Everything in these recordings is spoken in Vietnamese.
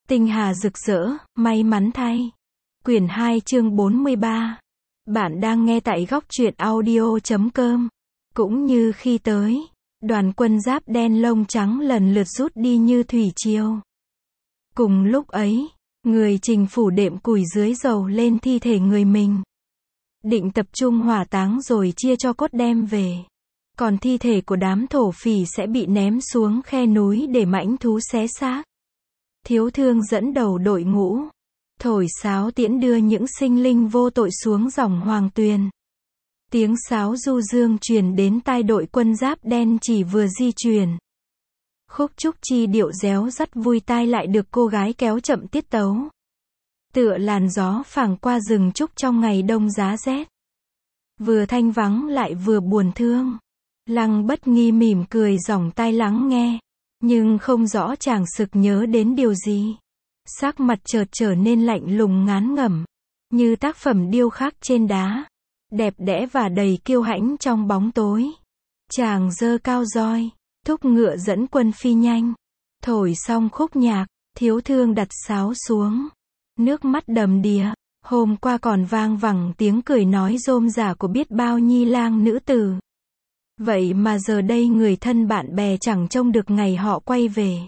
Tinh hà rực rỡ, may mắn thay. Quyển 2 chương 43. Bạn đang nghe tại góc truyện audio.com. Cũng như khi tới, đoàn quân giáp đen lông trắng lần lượt rút đi như thủy triều. Cùng lúc ấy, người Trình phủ đệm củi dưới dầu lên thi thể người mình. Định tập trung hỏa táng rồi chia cho cốt đem về. Còn thi thể của đám thổ phỉ sẽ bị ném xuống khe núi để mãnh thú xé xác. Thiếu Thương dẫn đầu đội ngũ, thổi sáo tiễn đưa những sinh linh vô tội xuống dòng Hoàng Tuyền. Tiếng sáo du dương truyền đến tai đội quân giáp đen chỉ vừa di chuyển. Khúc trúc chi điệu réo rắt vui tai lại được cô gái kéo chậm tiết tấu. Tựa làn gió phảng qua rừng trúc trong ngày đông giá rét. Vừa thanh vắng lại vừa buồn thương. Lăng Bất Nghi mỉm cười dòng tai lắng nghe, nhưng không rõ chàng sực nhớ đến điều gì. Sắc mặt chợt trở nên lạnh lùng ngán ngẩm, như tác phẩm điêu khắc trên đá, đẹp đẽ và đầy kiêu hãnh trong bóng tối. Chàng giơ cao roi, thúc ngựa dẫn quân phi nhanh. Thổi xong khúc nhạc, Thiếu Thương đặt sáo xuống, nước mắt đầm đìa. Hôm qua còn vang vẳng tiếng cười nói rôm rả của biết bao nhi lang nữ tử. Vậy mà giờ đây người thân bạn bè chẳng trông được ngày họ quay về.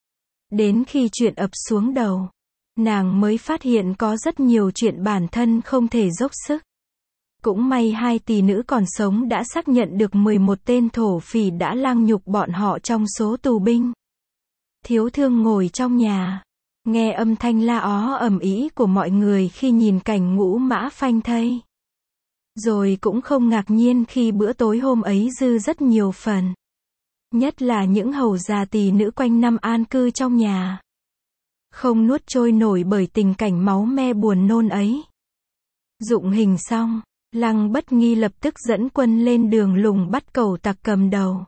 Đến khi chuyện ập xuống đầu, nàng mới phát hiện có rất nhiều chuyện bản thân không thể dốc sức. Cũng may hai tỷ nữ còn sống đã xác nhận được 11 tên thổ phỉ đã lăng nhục bọn họ trong số tù binh. Thiếu Thương ngồi trong nhà, nghe âm thanh la ó ầm ĩ của mọi người khi nhìn cảnh ngũ mã phanh thây. Rồi cũng không ngạc nhiên khi bữa tối hôm ấy dư rất nhiều phần. Nhất là những hầu già tỷ nữ quanh năm an cư trong nhà. Không nuốt trôi nổi bởi tình cảnh máu me buồn nôn ấy. Dụng hình xong, Lăng Bất Nghi lập tức dẫn quân lên đường lùng bắt cẩu tặc cầm đầu.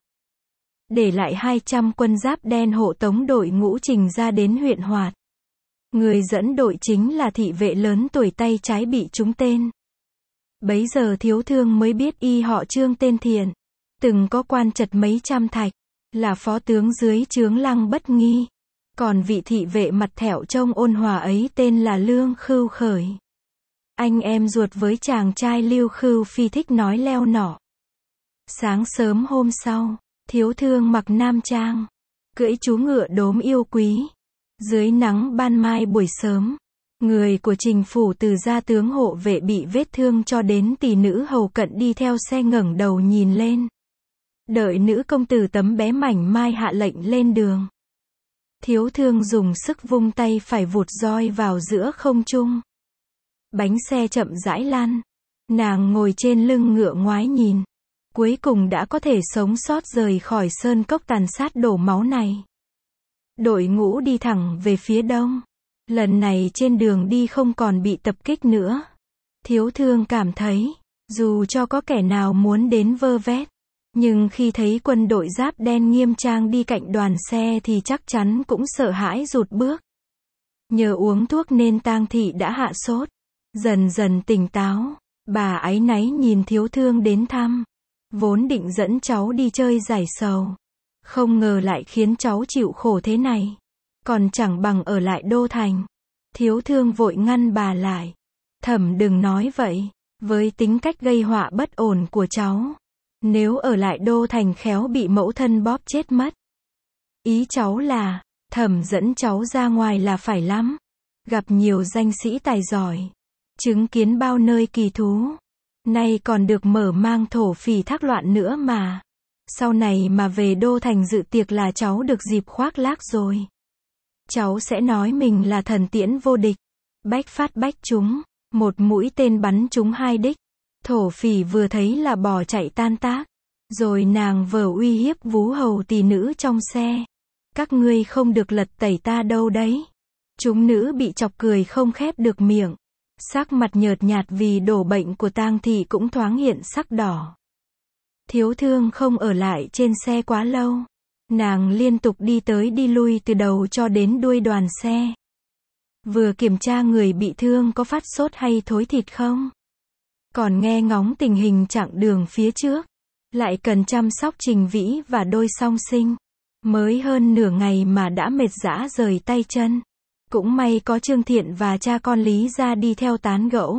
Để lại 200 quân giáp đen hộ tống đội ngũ Trình ra đến huyện Hoạt. Người dẫn đội chính là thị vệ lớn tuổi tay trái bị trúng tên. Bấy giờ Thiếu Thương mới biết y họ Trương tên Thiện, từng có quan trật mấy trăm thạch, là phó tướng dưới trướng Lăng Bất Nghi. Còn vị thị vệ mặt thẹo trông ôn hòa ấy tên là Lương Khưu Khởi. Anh em ruột với chàng trai Lưu Khưu Phi thích nói leo nỏ. Sáng sớm hôm sau, Thiếu Thương mặc nam trang, cưỡi chú ngựa đốm yêu quý. Dưới nắng ban mai buổi sớm, người của Trình phủ từ gia tướng hộ vệ bị vết thương cho đến tỷ nữ hầu cận đi theo xe ngẩng đầu nhìn lên. Đợi nữ công tử tấm bé mảnh mai hạ lệnh lên đường. Thiếu Thương dùng sức vung tay phải vụt roi vào giữa không trung. Bánh xe chậm rãi lăn. Nàng ngồi trên lưng ngựa ngoái nhìn. Cuối cùng đã có thể sống sót rời khỏi sơn cốc tàn sát đổ máu này. Đội ngũ đi thẳng về phía đông. Lần này trên đường đi không còn bị tập kích nữa. Thiếu Thương cảm thấy, dù cho có kẻ nào muốn đến vơ vét, nhưng khi thấy quân đội giáp đen nghiêm trang đi cạnh đoàn xe thì chắc chắn cũng sợ hãi rụt bước. Nhờ uống thuốc nên Tang thị đã hạ sốt, dần dần tỉnh táo. Bà áy náy nhìn Thiếu Thương đến thăm, vốn định dẫn cháu đi chơi giải sầu, không ngờ lại khiến cháu chịu khổ thế này, còn chẳng bằng ở lại đô thành. Thiếu Thương vội ngăn bà lại. Thẩm đừng nói vậy, với tính cách gây họa bất ổn của cháu, nếu ở lại đô thành khéo bị mẫu thân bóp chết mất. Ý cháu là, Thẩm dẫn cháu ra ngoài là phải lắm, gặp nhiều danh sĩ tài giỏi, chứng kiến bao nơi kỳ thú, nay còn được mở mang thổ phỉ thác loạn nữa mà. Sau này mà về đô thành dự tiệc là cháu được dịp khoác lác rồi. Cháu sẽ nói mình là thần tiễn vô địch, bách phát bách trúng, một mũi tên bắn trúng 2 đích. Thổ phỉ vừa thấy là bỏ chạy tan tác. Rồi nàng vờ uy hiếp vú hầu tỷ nữ trong xe. Các ngươi không được lật tẩy ta đâu đấy. Chúng nữ bị chọc cười không khép được miệng. Sắc mặt nhợt nhạt vì đổ bệnh của Tang thị cũng thoáng hiện sắc đỏ. Thiếu Thương không ở lại trên xe quá lâu. Nàng liên tục đi tới đi lui từ đầu cho đến đuôi đoàn xe. Vừa kiểm tra người bị thương có phát sốt hay thối thịt không. Còn nghe ngóng tình hình chặng đường phía trước. Lại cần chăm sóc Trình Vĩ và đôi song sinh. Mới hơn nửa ngày mà đã mệt rã rời tay chân. Cũng may có Trương Thiện và cha con Lý gia đi theo tán gẫu.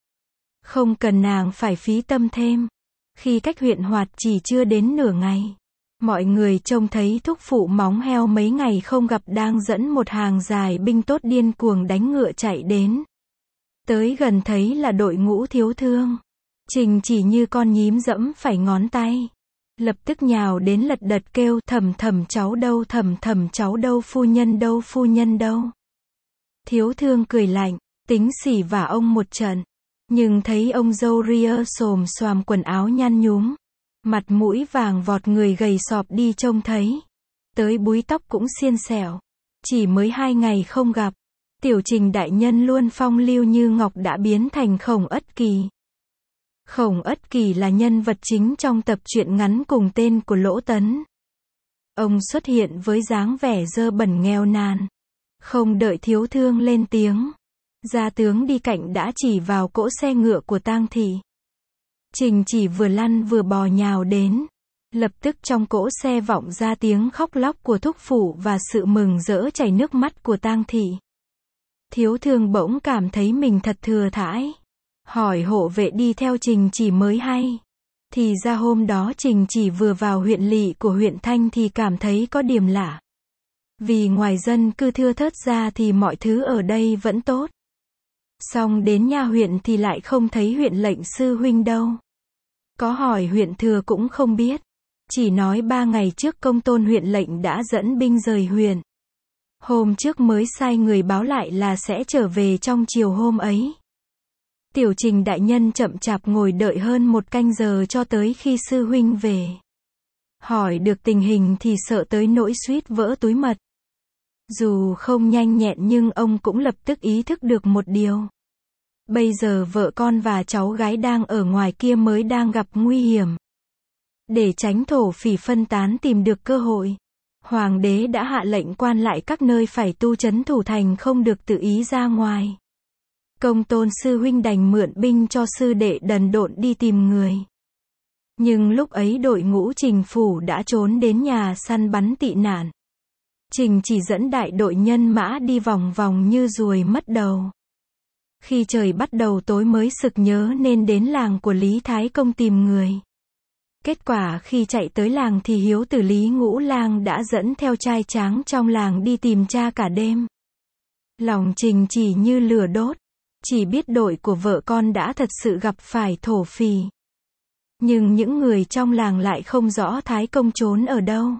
Không cần nàng phải phí tâm thêm. Khi cách huyện Hoạt chỉ chưa đến nửa ngày, mọi người trông thấy thúc phụ móng heo mấy ngày không gặp đang dẫn một hàng dài binh tốt điên cuồng đánh ngựa chạy đến. Tới gần thấy là đội ngũ Thiếu Thương. Trình chỉ như con nhím dẫm phải ngón tay. Lập tức nhào đến lật đật kêu thầm thầm cháu đâu, thầm thầm cháu đâu, phu nhân đâu, phu nhân đâu. Thiếu Thương cười lạnh, tính xỉ vả ông một trận. Nhưng thấy ông dâu ria xồm xoàm quần áo nhăn nhúm, mặt mũi vàng vọt, người gầy sọp đi trông thấy. Tới búi tóc cũng xiên xẻo. Chỉ mới 2 ngày không gặp, tiểu Trình đại nhân luôn phong lưu như ngọc đã biến thành Khổng Ất Kỳ. Khổng Ất Kỳ là nhân vật chính trong tập truyện ngắn cùng tên của Lỗ Tấn. Ông xuất hiện với dáng vẻ dơ bẩn nghèo nàn. Không đợi Thiếu Thương lên tiếng, gia tướng đi cạnh đã chỉ vào cỗ xe ngựa của tang thị. Trình chỉ vừa lăn vừa bò nhào đến. Lập tức trong cỗ xe vọng ra tiếng khóc lóc của thúc phụ và sự mừng rỡ chảy nước mắt của tang thị. Thiếu Thương bỗng cảm thấy mình thật thừa thãi. Hỏi hộ vệ đi theo Trình chỉ mới hay. Thì ra hôm đó Trình chỉ vừa vào huyện lỵ của huyện Thanh thì cảm thấy có điểm lạ. Vì ngoài dân cư thưa thớt ra thì mọi thứ ở đây vẫn tốt. Xong đến nha huyện thì lại không thấy huyện lệnh sư huynh đâu. Có hỏi huyện thừa cũng không biết. Chỉ nói 3 ngày trước công tôn huyện lệnh đã dẫn binh rời huyện. Hôm trước mới sai người báo lại là sẽ trở về trong chiều hôm ấy. Tiểu Trình đại nhân chậm chạp ngồi đợi hơn 1 canh giờ cho tới khi sư huynh về. Hỏi được tình hình thì sợ tới nỗi suýt vỡ túi mật. Dù không nhanh nhẹn nhưng ông cũng lập tức ý thức được một điều. Bây giờ vợ con và cháu gái đang ở ngoài kia mới đang gặp nguy hiểm. Để tránh thổ phỉ phân tán tìm được cơ hội, Hoàng đế đã hạ lệnh quan lại các nơi phải tu trấn thủ thành, không được tự ý ra ngoài. Công tôn sư huynh đành mượn binh cho sư đệ đần độn đi tìm người. Nhưng lúc ấy đội ngũ Trình phủ đã trốn đến nhà săn bắn tị nạn. Trình chỉ dẫn đại đội nhân mã đi vòng vòng như ruồi mất đầu. Khi trời bắt đầu tối mới sực nhớ nên đến làng của Lý Thái Công tìm người. Kết quả khi chạy tới làng thì hiếu tử Lý Ngũ Lang đã dẫn theo trai tráng trong làng đi tìm cha cả đêm. Lòng Trình chỉ như lửa đốt. Chỉ biết đội của vợ con đã thật sự gặp phải thổ phỉ. Nhưng những người trong làng lại không rõ Thái Công trốn ở đâu.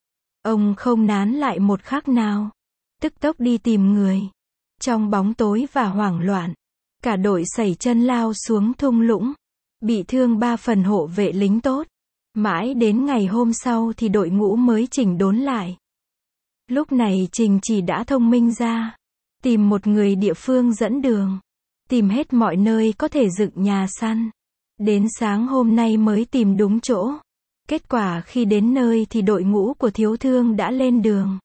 Ông không nán lại một khắc nào. Tức tốc đi tìm người. Trong bóng tối và hoảng loạn, cả đội sẩy chân lao xuống thung lũng. Bị thương 3 phần hộ vệ lính tốt. Mãi đến ngày hôm sau thì đội ngũ mới chỉnh đốn lại. Lúc này Trình chỉ đã thông minh ra. Tìm một người địa phương dẫn đường. Tìm hết mọi nơi có thể dựng nhà săn. Đến sáng hôm nay mới tìm đúng chỗ. Kết quả khi đến nơi thì đội ngũ của Thiếu Thương đã lên đường.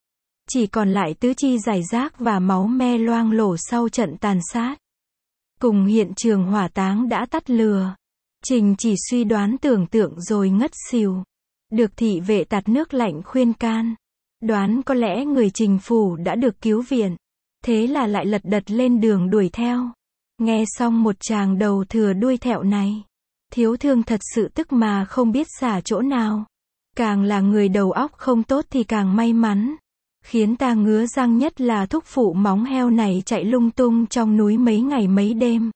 Chỉ còn lại tứ chi rải rác và máu me loang lổ sau trận tàn sát. Cùng hiện trường hỏa táng đã tắt lửa. Trình chỉ suy đoán tưởng tượng rồi ngất xỉu. Được thị vệ tạt nước lạnh khuyên can. Đoán có lẽ người Trình phủ đã được cứu viện. Thế là lại lật đật lên đường đuổi theo. Nghe xong một tràng đầu thừa đuôi thẹo này, Thiếu Thương thật sự tức mà không biết xả chỗ nào. Càng là người đầu óc không tốt thì càng may mắn. Khiến ta ngứa răng nhất là thúc phụ móng heo này chạy lung tung trong núi mấy ngày mấy đêm.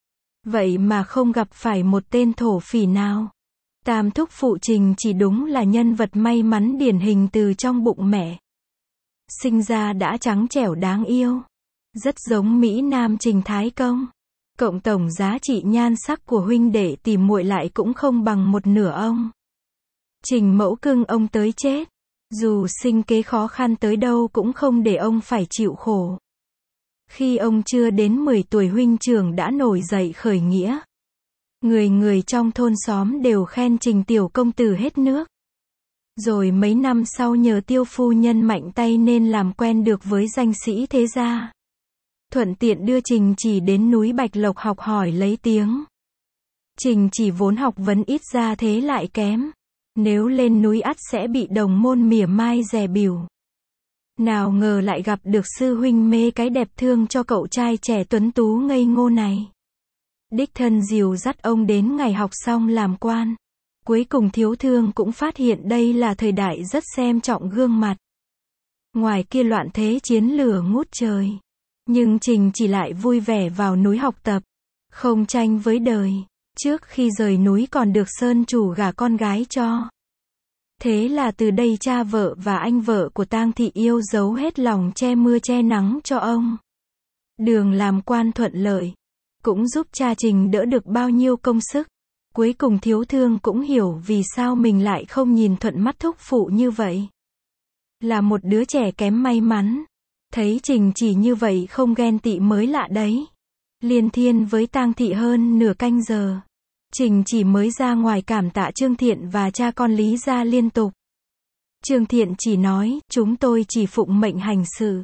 Vậy mà không gặp phải một tên thổ phỉ nào. Tam thúc phụ Trình chỉ đúng là nhân vật may mắn điển hình từ trong bụng mẹ. Sinh ra đã trắng trẻo đáng yêu. Rất giống Mỹ Nam Trình Thái Công. Cộng tổng giá trị nhan sắc của huynh đệ tìm muội lại cũng không bằng một nửa ông. Trình mẫu cưng ông tới chết. Dù sinh kế khó khăn tới đâu cũng không để ông phải chịu khổ. Khi ông chưa đến 10 tuổi huynh trưởng đã nổi dậy khởi nghĩa. Người người trong thôn xóm đều khen Trình tiểu công tử hết nước. Rồi mấy năm sau nhờ Tiêu phu nhân mạnh tay nên làm quen được với danh sĩ thế gia. Thuận tiện đưa Trình chỉ đến núi Bạch Lộc học hỏi lấy tiếng. Trình chỉ vốn học vấn ít ra thế lại kém. Nếu lên núi ắt sẽ bị đồng môn mỉa mai dè bỉu. Nào ngờ lại gặp được sư huynh mê cái đẹp thương cho cậu trai trẻ tuấn tú ngây ngô này. Đích thân dìu dắt ông đến ngày học xong làm quan. Cuối cùng Thiếu Thương cũng phát hiện đây là thời đại rất xem trọng gương mặt. Ngoài kia loạn thế chiến lửa ngút trời. Nhưng Trình chỉ lại vui vẻ vào núi học tập. Không tranh với đời. Trước khi rời núi còn được Sơn chủ gả con gái cho. Thế là từ đây cha vợ và anh vợ của Tang Thị yêu dấu hết lòng che mưa che nắng cho ông. Đường làm quan thuận lợi. Cũng giúp cha Trình đỡ được bao nhiêu công sức. Cuối cùng Thiếu Thương cũng hiểu vì sao mình lại không nhìn thuận mắt thúc phụ như vậy. Là một đứa trẻ kém may mắn. Thấy Trình chỉ như vậy không ghen tị mới lạ đấy. Liên thiên với Tang Thị hơn nửa canh giờ. Trình chỉ mới ra ngoài cảm tạ Trương Thiện và cha con Lý gia liên tục. Trương Thiện chỉ nói, chúng tôi chỉ phụng mệnh hành sự.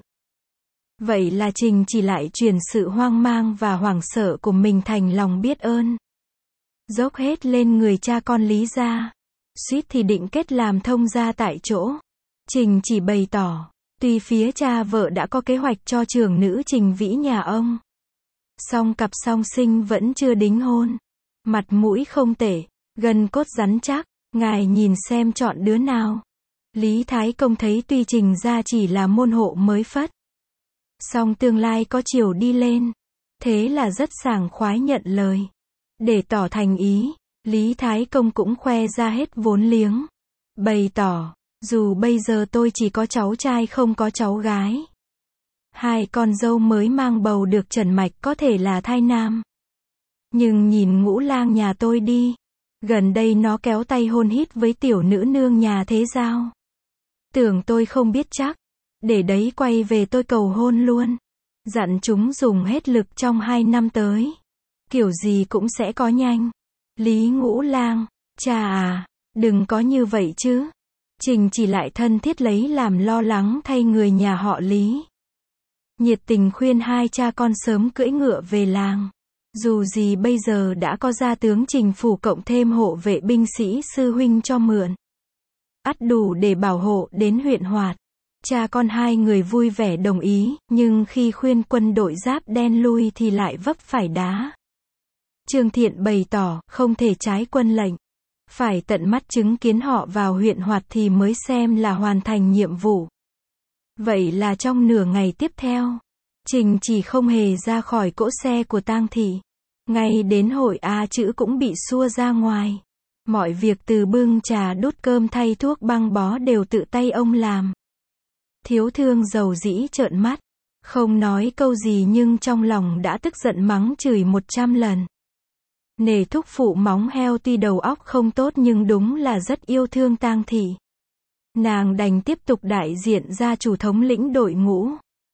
Vậy là Trình chỉ lại truyền sự hoang mang và hoảng sợ của mình thành lòng biết ơn. Dốc hết lên người cha con Lý gia. Suýt thì định kết làm thông gia tại chỗ. Trình chỉ bày tỏ, tuy phía cha vợ đã có kế hoạch cho trưởng nữ Trình Vĩ nhà ông. Song cặp song sinh vẫn chưa đính hôn. Mặt mũi không tệ, gân cốt rắn chắc, ngài nhìn xem chọn đứa nào. Lý Thái Công thấy tuy Trình gia chỉ là môn hộ mới phất. Song tương lai có chiều đi lên. Thế là rất sảng khoái nhận lời. Để tỏ thành ý, Lý Thái Công cũng khoe ra hết vốn liếng. Bày tỏ, dù bây giờ tôi chỉ có cháu trai không có cháu gái. Hai con dâu mới mang bầu được trần mạch có thể là thai nam. Nhưng nhìn Ngũ Lang nhà tôi đi. Gần đây nó kéo tay hôn hít với tiểu nữ nương nhà thế giao. Tưởng tôi không biết chắc. Để đấy quay về tôi cầu hôn luôn. Dặn chúng dùng hết lực trong 2 năm tới. Kiểu gì cũng sẽ có nhanh. Lý Ngũ Lang, cha à, đừng có như vậy chứ. Trình chỉ lại thân thiết lấy làm lo lắng thay người nhà họ Lý. Nhiệt tình khuyên hai cha con sớm cưỡi ngựa về làng. Dù gì bây giờ đã có gia tướng Trình phủ cộng thêm hộ vệ binh sĩ sư huynh cho mượn. Ắt đủ để bảo hộ đến huyện Hoạt. Cha con hai người vui vẻ đồng ý, nhưng khi khuyên quân đội giáp đen lui thì lại vấp phải đá. Trương Thiện bày tỏ, không thể trái quân lệnh. Phải tận mắt chứng kiến họ vào huyện Hoạt thì mới xem là hoàn thành nhiệm vụ. Vậy là trong nửa ngày tiếp theo, Trình chỉ không hề ra khỏi cỗ xe của Tang Thị. Ngay đến hội A chữ cũng bị xua ra ngoài. Mọi việc từ bưng trà đút cơm thay thuốc băng bó đều tự tay ông làm. Thiếu Thương dầu dĩ trợn mắt. Không nói câu gì nhưng trong lòng đã tức giận mắng chửi 100 lần. Nể thúc phụ móng heo tuy đầu óc không tốt nhưng đúng là rất yêu thương Tang Thị. Nàng đành tiếp tục đại diện ra chủ thống lĩnh đội ngũ.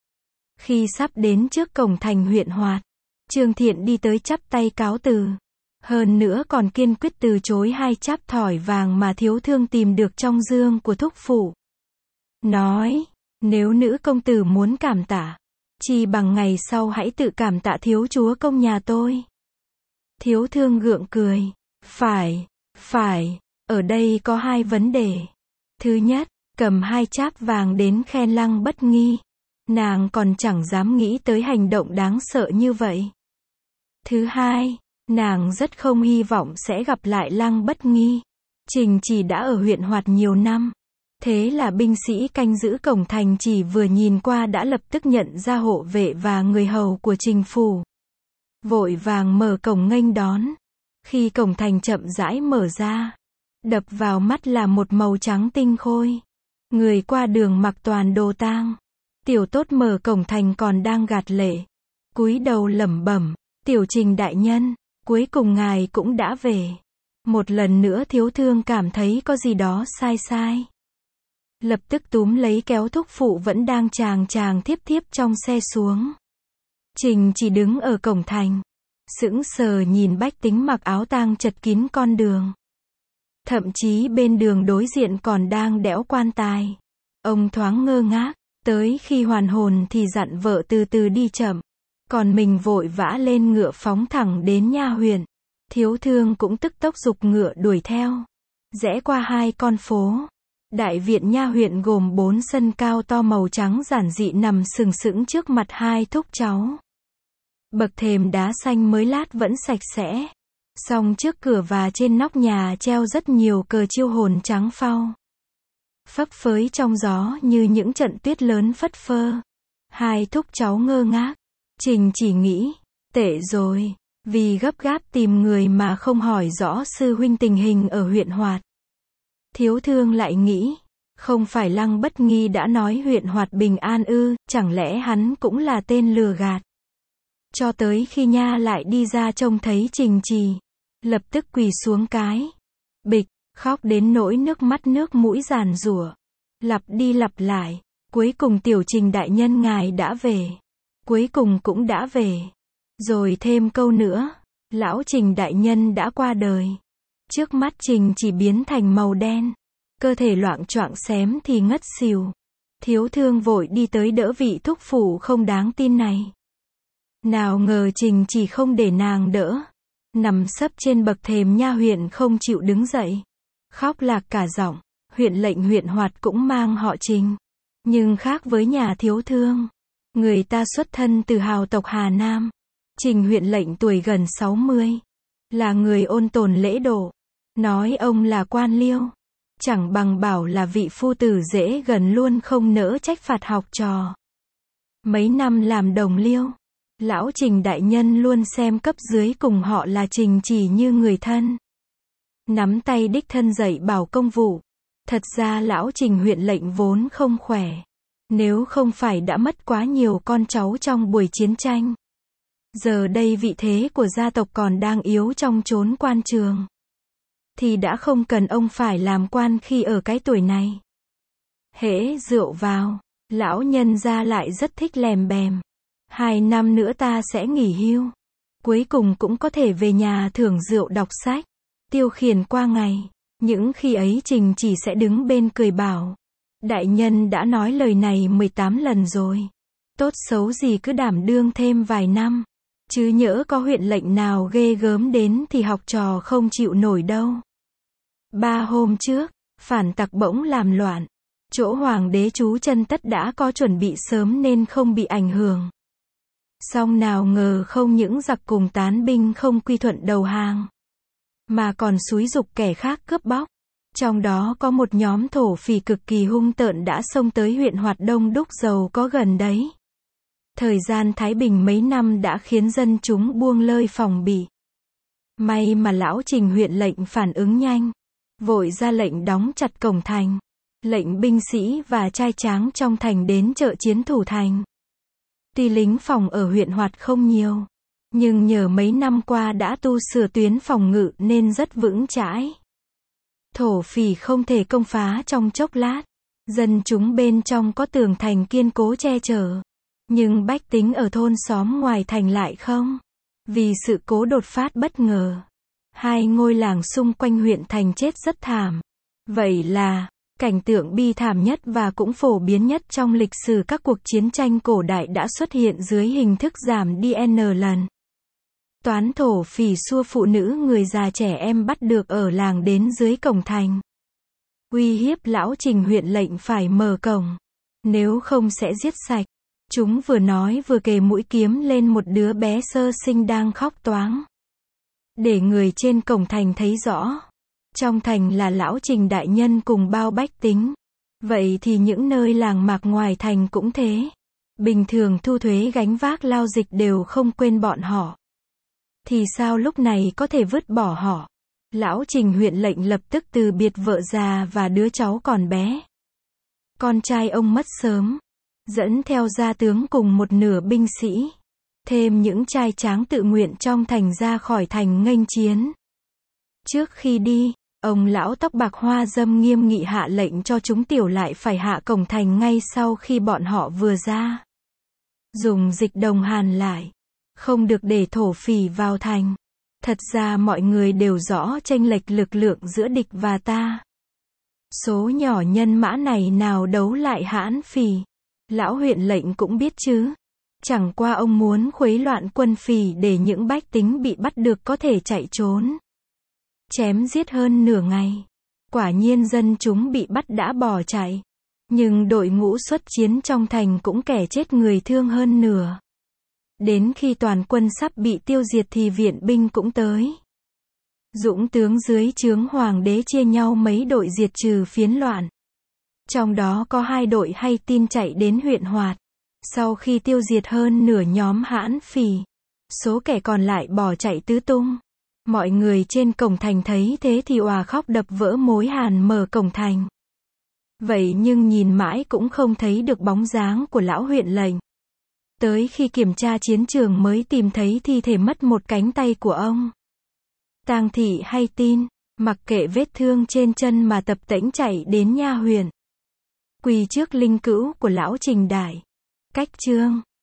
Khi sắp đến trước cổng thành huyện Hoạt, Trương Thiện đi tới chắp tay cáo từ. Hơn nữa còn kiên quyết từ chối 2 cháp thỏi vàng mà Thiếu Thương tìm được trong dương của thúc phụ. Nói, nếu nữ công tử muốn cảm tạ, chi bằng ngày sau hãy tự cảm tạ thiếu chúa công nhà tôi. Thiếu Thương gượng cười. Phải, ở đây có 2 vấn đề. Thứ nhất, cầm 2 cháp vàng đến khen Lăng Bất Nghi. Nàng còn chẳng dám nghĩ tới hành động đáng sợ như vậy. Thứ hai, nàng rất không hy vọng sẽ gặp lại Lăng Bất Nghi. Trình chỉ đã ở huyện Hoạt nhiều năm. Thế là binh sĩ canh giữ cổng thành chỉ vừa nhìn qua đã lập tức nhận ra hộ vệ và người hầu của Trình phủ. Vội vàng mở cổng nghênh đón. Khi cổng thành chậm rãi mở ra, đập vào mắt là một màu trắng tinh khôi. Người qua đường mặc toàn đồ tang. Tiểu Tốt mở cổng thành còn đang gạt lệ. Cúi đầu lẩm bẩm, tiểu Trình đại nhân, cuối cùng ngài cũng đã về. Một lần nữa Thiếu Thương cảm thấy có gì đó sai. Lập tức túm lấy kéo thúc phụ vẫn đang chàng thiếp trong xe xuống. Trình chỉ đứng ở cổng thành, sững sờ nhìn bách tính mặc áo tang chật kín con đường. Thậm chí bên đường đối diện còn đang đẽo quan tài. Ông thoáng ngơ ngác, tới khi hoàn hồn thì dặn vợ từ từ đi chậm. Còn mình vội vã lên ngựa phóng thẳng đến nha huyện. Thiếu Thương cũng tức tốc giục ngựa đuổi theo. Rẽ qua 2 con phố. Đại viện nha huyện gồm 4 sân cao to màu trắng giản dị nằm sừng sững trước mặt hai thúc cháu. Bậc thềm đá xanh mới lát vẫn sạch sẽ. Song trước cửa và trên nóc nhà treo rất nhiều cờ chiêu hồn trắng phau. Phấp phới trong gió như những trận tuyết lớn phất phơ. Hai thúc cháu ngơ ngác. Trình chỉ nghĩ, tệ rồi, vì gấp gáp tìm người mà không hỏi rõ sư huynh tình hình ở huyện Hoạt. Thiếu Thương lại nghĩ, không phải Lăng Bất Nghi đã nói huyện Hoạt bình an ư, chẳng lẽ hắn cũng là tên lừa gạt. Cho tới khi nha lại đi ra trông thấy Trình Trì, lập tức quỳ xuống cái. Bịch, khóc đến nỗi nước mắt nước mũi giàn giụa. Lặp đi lặp lại, cuối cùng tiểu Trình đại nhân ngài đã về. Cuối cùng cũng đã về. Rồi thêm câu nữa, lão Trình đại nhân đã qua đời. Trước mắt Trình chỉ biến thành màu đen. Cơ thể loạng choạng xém thì ngất xỉu. Thiếu Thương vội đi tới đỡ vị thúc phủ không đáng tin này. Nào ngờ Trình chỉ không để nàng đỡ. Nằm sấp trên bậc thềm nha huyện không chịu đứng dậy. Khóc lạc cả giọng. Huyện lệnh huyện Hoạt cũng mang họ Trình. Nhưng khác với nhà Thiếu Thương. Người ta xuất thân từ hào tộc Hà Nam. Trình huyện lệnh tuổi gần 60. Là người ôn tồn lễ độ. Nói ông là quan liêu. Chẳng bằng bảo là vị phu tử dễ gần luôn không nỡ trách phạt học trò. Mấy năm làm đồng liêu. Lão Trình đại nhân luôn xem cấp dưới cùng họ là Trình chỉ như người thân. Nắm tay đích thân dạy bảo công vụ. Thật ra lão Trình huyện lệnh vốn không khỏe. Nếu không phải đã mất quá nhiều con cháu trong buổi chiến tranh. Giờ đây vị thế của gia tộc còn đang yếu trong chốn quan trường. Thì đã không cần ông phải làm quan khi ở cái tuổi này. Hễ rượu vào, lão nhân gia lại rất thích lèm bèm. 2 năm nữa ta sẽ nghỉ hưu. Cuối cùng cũng có thể về nhà thưởng rượu đọc sách. Tiêu khiển qua ngày. Những khi ấy Trình chỉ sẽ đứng bên cười bảo. Đại nhân đã nói lời này 18 lần rồi. Tốt xấu gì cứ đảm đương thêm vài năm. Chứ nhỡ có huyện lệnh nào ghê gớm đến thì học trò không chịu nổi đâu. 3 hôm trước, phản tặc bỗng làm loạn. Chỗ hoàng đế trú chân tất đã có chuẩn bị sớm nên không bị ảnh hưởng. Song nào ngờ không những giặc cùng tán binh không quy thuận đầu hàng. Mà còn xúi giục kẻ khác cướp bóc. Trong đó có một nhóm thổ phỉ cực kỳ hung tợn đã xông tới huyện Hoạt Đông đúc giàu có gần đấy. Thời gian thái bình mấy năm đã khiến dân chúng buông lơi phòng bị. May mà lão Trình huyện lệnh phản ứng nhanh. Vội ra lệnh đóng chặt cổng thành. Lệnh binh sĩ và trai tráng trong thành đến trợ chiến thủ thành. Tuy lính phòng ở huyện Hoạt không nhiều. Nhưng nhờ mấy năm qua đã tu sửa tuyến phòng ngự nên rất vững chãi. Thổ phỉ không thể công phá trong chốc lát. Dân chúng bên trong có tường thành kiên cố che chở. Nhưng bách tính ở thôn xóm ngoài thành lại không. Vì sự cố đột phát bất ngờ. 2 ngôi làng xung quanh huyện thành chết rất thảm. Vậy là, cảnh tượng bi thảm nhất và cũng phổ biến nhất trong lịch sử các cuộc chiến tranh cổ đại đã xuất hiện dưới hình thức giảm đi N lần. Toán thổ phỉ xua phụ nữ người già trẻ em bắt được ở làng đến dưới cổng thành. Uy hiếp lão Trình huyện lệnh phải mở cổng. Nếu không sẽ giết sạch. Chúng vừa nói vừa kề mũi kiếm lên một đứa bé sơ sinh đang khóc toáng. Để người trên cổng thành thấy rõ. Trong thành là lão Trình đại nhân cùng bao bách tính. Vậy thì những nơi làng mạc ngoài thành cũng thế. Bình thường thu thuế gánh vác lao dịch đều không quên bọn họ. Thì sao lúc này có thể vứt bỏ họ? Lão Trình huyện lệnh lập tức từ biệt vợ già và đứa cháu còn bé. Con trai ông mất sớm. Dẫn theo gia tướng cùng một nửa binh sĩ. Thêm những trai tráng tự nguyện trong thành ra khỏi thành nghênh chiến. Trước khi đi, ông lão tóc bạc hoa dâm nghiêm nghị hạ lệnh cho chúng tiểu lại phải hạ cổng thành ngay sau khi bọn họ vừa ra. Dùng dịch đồng hàn lại. Không được để thổ phỉ vào thành. Thật ra mọi người đều rõ chênh lệch lực lượng giữa địch và ta. Số nhỏ nhân mã này nào đấu lại hãn phỉ. Lão huyện lệnh cũng biết chứ. Chẳng qua ông muốn khuấy loạn quân phỉ để những bách tính bị bắt được có thể chạy trốn. Chém giết hơn nửa ngày. Quả nhiên dân chúng bị bắt đã bỏ chạy. Nhưng đội ngũ xuất chiến trong thành cũng kẻ chết người thương hơn nửa. Đến khi toàn quân sắp bị tiêu diệt thì viện binh cũng tới. Dũng tướng dưới trướng hoàng đế chia nhau mấy đội diệt trừ phiến loạn. Trong đó có 2 đội hay tin chạy đến huyện Hoạt. Sau khi tiêu diệt hơn nửa nhóm hãn phỉ, số kẻ còn lại bỏ chạy tứ tung. Mọi người trên cổng thành thấy thế thì òa khóc đập vỡ mối hàn mở cổng thành. Vậy nhưng nhìn mãi cũng không thấy được bóng dáng của lão huyện lệnh. Tới khi kiểm tra chiến trường mới tìm thấy thi thể mất một cánh tay của ông. Tang thị hay tin, mặc kệ vết thương trên chân mà tập tễnh chạy đến nha huyện. Quỳ trước linh cữu của lão Trình Đại. Cách chương